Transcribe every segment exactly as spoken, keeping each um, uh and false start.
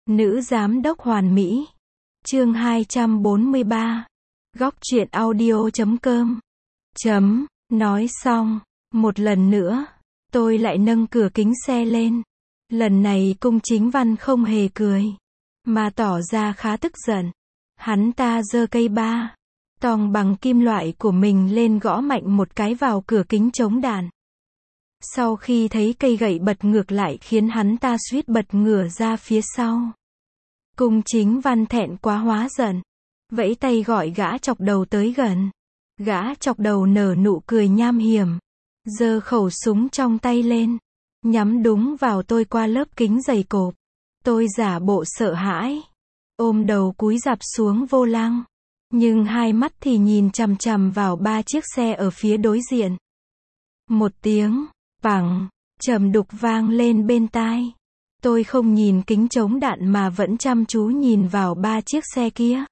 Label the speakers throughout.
Speaker 1: Nữ giám đốc hoàn mỹ. Chương hai trăm bốn mươi ba. Góc truyện audio chấm com. Chấm, nói xong, một lần nữa, tôi lại nâng cửa kính xe lên. Lần này Cung Chính Văn không hề cười, mà tỏ ra khá tức giận. Hắn ta giơ cây ba tong bằng kim loại của mình lên gõ mạnh một cái vào cửa kính chống đạn. Sau khi thấy cây gậy bật ngược lại khiến hắn ta suýt bật ngửa ra phía sau. Cung Chính Văn thẹn quá hóa giận, vẫy tay gọi gã chọc đầu tới gần. Gã chọc đầu nở nụ cười nham hiểm, giơ khẩu súng trong tay lên, nhắm đúng vào tôi qua lớp kính dày cộp. Tôi giả bộ sợ hãi, ôm đầu cúi rạp xuống vô lăng, nhưng hai mắt thì nhìn chằm chằm vào ba chiếc xe ở phía đối diện. Một tiếng bảng trầm đục vang lên bên tai. Tôi không nhìn kính chống đạn mà vẫn chăm chú nhìn vào ba chiếc xe kia.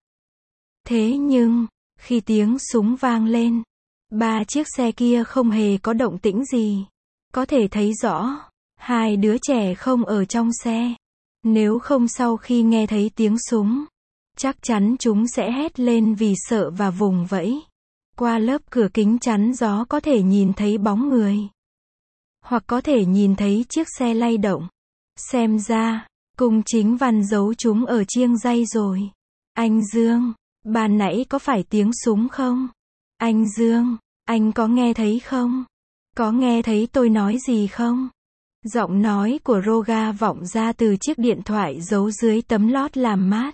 Speaker 1: Thế nhưng, khi tiếng súng vang lên, ba chiếc xe kia không hề có động tĩnh gì. Có thể thấy rõ, hai đứa trẻ không ở trong xe. Nếu không sau khi nghe thấy tiếng súng, chắc chắn chúng sẽ hét lên vì sợ và vùng vẫy. Qua lớp cửa kính chắn gió có thể nhìn thấy bóng người, hoặc có thể nhìn thấy chiếc xe lay động. Xem ra, Cung Chính Văn giấu chúng ở chiêng dây rồi. Anh Dương, ban nãy có phải tiếng súng không? Anh Dương, anh có nghe thấy không? Có nghe thấy tôi nói gì không? Giọng nói của Roga vọng ra từ chiếc điện thoại giấu dưới tấm lót làm mát.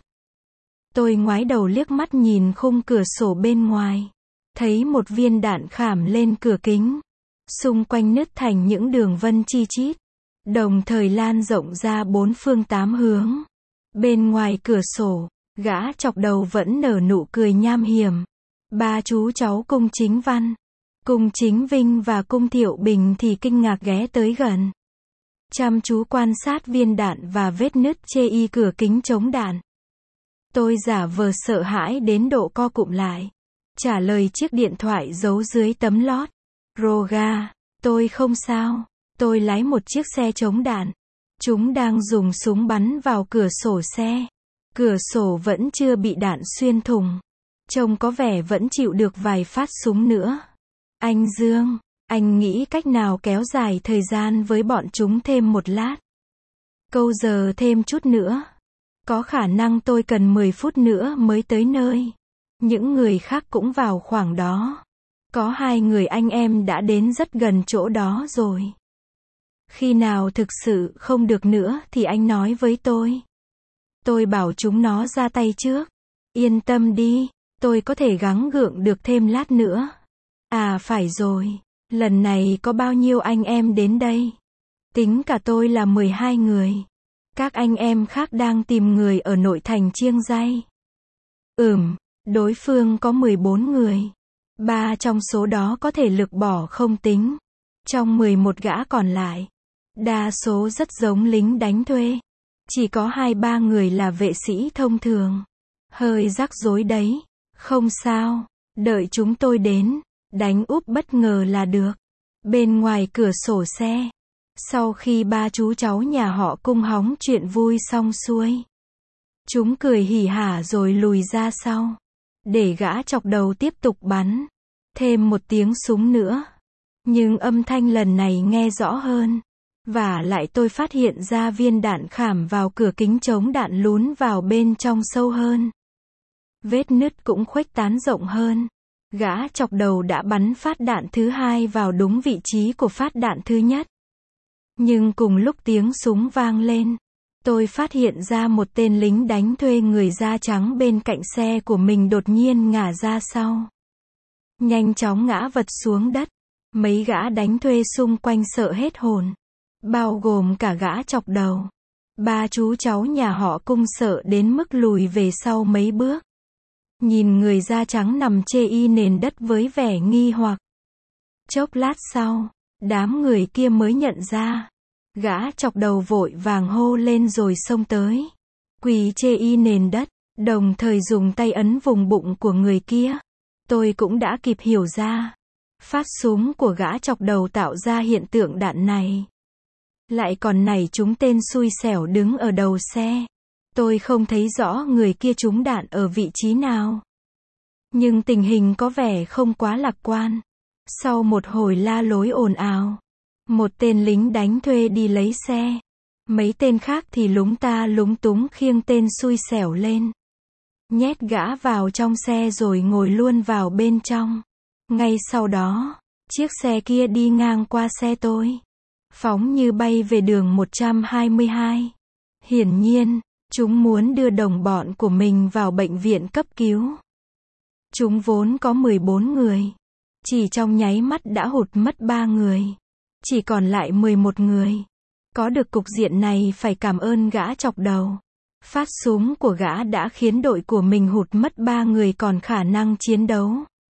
Speaker 1: Tôi ngoái đầu liếc mắt nhìn khung cửa sổ bên ngoài, thấy một viên đạn khảm lên cửa kính, xung quanh nứt thành những đường vân chi chít, đồng thời lan rộng ra bốn phương tám hướng. Bên ngoài cửa sổ, gã chọc đầu vẫn nở nụ cười nham hiểm. Ba chú cháu Cung Chính Văn, Cung Chính Vinh và Cung Thiệu Bình thì kinh ngạc ghé tới gần, chăm chú quan sát viên đạn và vết nứt chê y cửa kính chống đạn. Tôi giả vờ sợ hãi đến độ co cụm lại, trả lời chiếc điện thoại giấu dưới tấm lót. Roga, tôi không sao. Tôi lái một chiếc xe chống đạn. Chúng đang dùng súng bắn vào cửa sổ xe. Cửa sổ vẫn chưa bị đạn xuyên thủng. Trông có vẻ vẫn chịu được vài phát súng nữa. Anh Dương, anh nghĩ cách nào kéo dài thời gian với bọn chúng thêm một lát? Câu giờ thêm chút nữa. Có khả năng tôi cần mười phút nữa mới tới nơi. Những người khác cũng vào khoảng đó. Có hai người anh em đã đến rất gần chỗ đó rồi. Khi nào thực sự không được nữa thì anh nói với tôi. Tôi bảo chúng nó ra tay trước. Yên tâm đi, tôi có thể gắng gượng được thêm lát nữa. À phải rồi, lần này có bao nhiêu anh em đến đây? Tính cả tôi là mười hai người. Các anh em khác đang tìm người ở nội thành Chiêng Dây. Ừm, đối phương có mười bốn người. Ba trong số đó có thể lực bỏ không tính. Trong mười một gã còn lại, đa số rất giống lính đánh thuê. Chỉ có hai ba người là vệ sĩ thông thường. Hơi rắc rối đấy. Không sao, đợi chúng tôi đến, đánh úp bất ngờ là được. Bên ngoài cửa sổ xe, sau khi ba chú cháu nhà họ Cung hóng chuyện vui xong xuôi, chúng cười hỉ hả rồi lùi ra sau, để gã chọc đầu tiếp tục bắn. Thêm một tiếng súng nữa, nhưng âm thanh lần này nghe rõ hơn. Và lại tôi phát hiện ra viên đạn khảm vào cửa kính chống đạn lún vào bên trong sâu hơn. Vết nứt cũng khuếch tán rộng hơn. Gã chọc đầu đã bắn phát đạn thứ hai vào đúng vị trí của phát đạn thứ nhất. Nhưng cùng lúc tiếng súng vang lên, tôi phát hiện ra một tên lính đánh thuê người da trắng bên cạnh xe của mình đột nhiên ngả ra sau. Nhanh chóng ngã vật xuống đất. Mấy gã đánh thuê xung quanh sợ hết hồn, bao gồm cả gã chọc đầu. Ba chú cháu nhà họ Cung sợ đến mức lùi về sau mấy bước, nhìn người da trắng nằm chê y nền đất với vẻ nghi hoặc. Chốc lát sau, đám người kia mới nhận ra. Gã chọc đầu vội vàng hô lên rồi xông tới, quỳ chê y nền đất, đồng thời dùng tay ấn vùng bụng của người kia. Tôi cũng đã kịp hiểu ra, phát súng của gã chọc đầu tạo ra hiện tượng đạn này. Lại còn nảy trúng tên xui xẻo đứng ở đầu xe. Tôi không thấy rõ người kia trúng đạn ở vị trí nào. Nhưng tình hình có vẻ không quá lạc quan. Sau một hồi la lối ồn ào, một tên lính đánh thuê đi lấy xe. Mấy tên khác thì lúng ta lúng túng khiêng tên xui xẻo lên. Nhét gã vào trong xe rồi ngồi luôn vào bên trong. Ngay sau đó, chiếc xe kia đi ngang qua xe tôi. Phóng như bay về đường một trăm hai mươi hai. Hiển nhiên, chúng muốn đưa đồng bọn của mình vào bệnh viện cấp cứu. Chúng vốn có mười bốn người. Chỉ trong nháy mắt đã hụt mất ba người. Chỉ còn lại mười một người. Có được cục diện này phải cảm ơn gã chọc đầu. Phát súng của gã đã khiến đội của mình hụt mất ba người còn khả năng chiến đấu.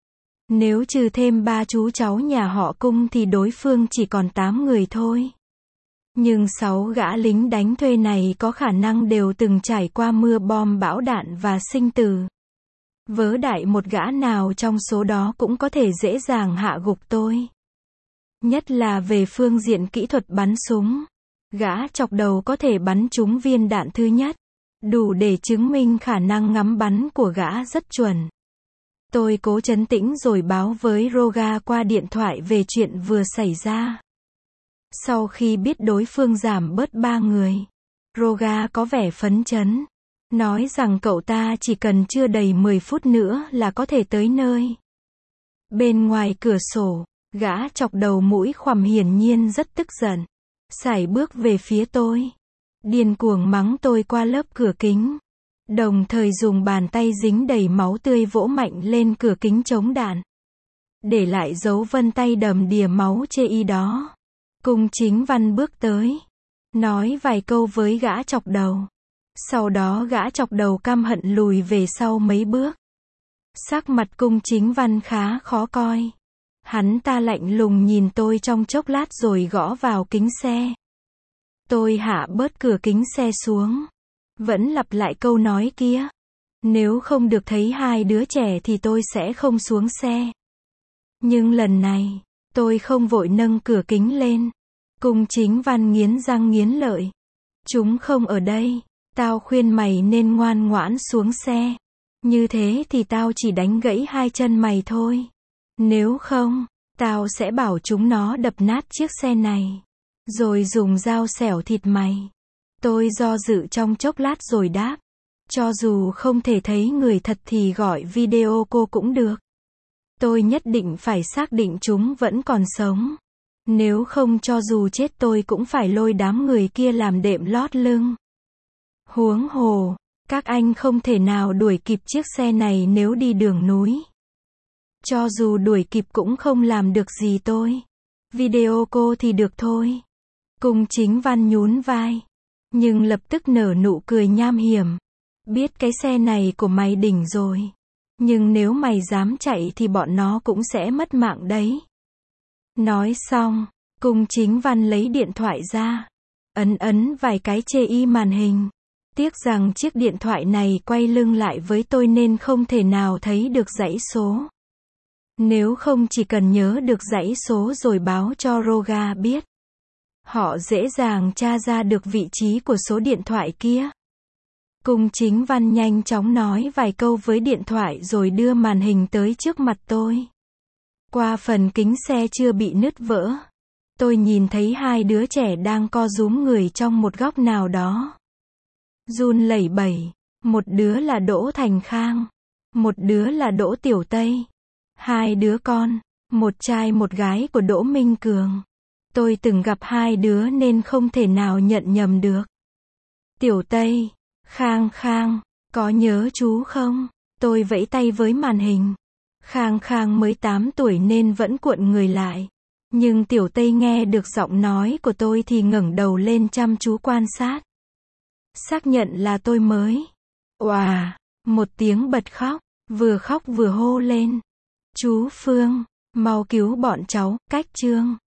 Speaker 1: Nếu trừ thêm ba chú cháu nhà họ Cung thì đối phương chỉ còn tám người thôi. Nhưng sáu gã lính đánh thuê này có khả năng đều từng trải qua mưa bom bão đạn và sinh tử. Vớ đại một gã nào trong số đó cũng có thể dễ dàng hạ gục tôi. Nhất là về phương diện kỹ thuật bắn súng. Gã chọc đầu có thể bắn trúng viên đạn thứ nhất. Đủ để chứng minh khả năng ngắm bắn của gã rất chuẩn. Tôi cố trấn tĩnh rồi báo với Roga qua điện thoại về chuyện vừa xảy ra. Sau khi biết đối phương giảm bớt ba người, Roga có vẻ phấn chấn. Nói rằng cậu ta chỉ cần chưa đầy mười phút nữa là có thể tới nơi. Bên ngoài cửa sổ, gã chọc đầu mũi khoằm hiển nhiên rất tức giận. Sải bước về phía tôi. Điên cuồng mắng tôi qua lớp cửa kính. Đồng thời dùng bàn tay dính đầy máu tươi vỗ mạnh lên cửa kính chống đạn. Để lại dấu vân tay đầm đìa máu chê y đó. Cung Chính Văn bước tới. Nói vài câu với gã chọc đầu. Sau đó gã chọc đầu căm hận lùi về sau mấy bước. Sắc mặt Cung Chính Văn khá khó coi. Hắn ta lạnh lùng nhìn tôi trong chốc lát rồi gõ vào kính xe. Tôi hạ bớt cửa kính xe xuống. Vẫn lặp lại câu nói kia. Nếu không được thấy hai đứa trẻ thì tôi sẽ không xuống xe. Nhưng lần này, tôi không vội nâng cửa kính lên. Cung Chính Văn nghiến răng nghiến lợi. Chúng không ở đây. Tao khuyên mày nên ngoan ngoãn xuống xe. Như thế thì tao chỉ đánh gãy hai chân mày thôi. Nếu không, tao sẽ bảo chúng nó đập nát chiếc xe này. Rồi dùng dao xẻo thịt mày. Tôi do dự trong chốc lát rồi đáp. Cho dù không thể thấy người thật thì gọi video cô cũng được. Tôi nhất định phải xác định chúng vẫn còn sống. Nếu không cho dù chết tôi cũng phải lôi đám người kia làm đệm lót lưng. Huống hồ, các anh không thể nào đuổi kịp chiếc xe này nếu đi đường núi. Cho dù đuổi kịp cũng không làm được gì tôi. Video cô thì được thôi. Cung Chính Văn nhún vai. Nhưng lập tức nở nụ cười nham hiểm. Biết cái xe này của mày đỉnh rồi. Nhưng nếu mày dám chạy thì bọn nó cũng sẽ mất mạng đấy. Nói xong, Cung Chính Văn lấy điện thoại ra. Ấn ấn vài cái chê y màn hình. Tiếc rằng chiếc điện thoại này quay lưng lại với tôi nên không thể nào thấy được dãy số. Nếu không chỉ cần nhớ được dãy số rồi báo cho Roga biết. Họ dễ dàng tra ra được vị trí của số điện thoại kia. Cung Chính Văn nhanh chóng nói vài câu với điện thoại rồi đưa màn hình tới trước mặt tôi. Qua phần kính xe chưa bị nứt vỡ, tôi nhìn thấy hai đứa trẻ đang co rúm người trong một góc nào đó. Run lẩy bẩy. Một đứa là Đỗ Thành Khang. Một đứa là Đỗ Tiểu Tây. Hai đứa con, một trai một gái của Đỗ Minh Cường. Tôi từng gặp hai đứa nên không thể nào nhận nhầm được. Tiểu Tây, Khang Khang, có nhớ chú không? Tôi vẫy tay với màn hình. Khang Khang mới tám tuổi nên vẫn cuộn người lại. Nhưng Tiểu Tây nghe được giọng nói của tôi thì ngẩng đầu lên chăm chú quan sát. Xác nhận là tôi mới. Oà, một tiếng bật khóc, vừa khóc vừa hô lên. Chú Phương, mau cứu bọn cháu, Cách Trương.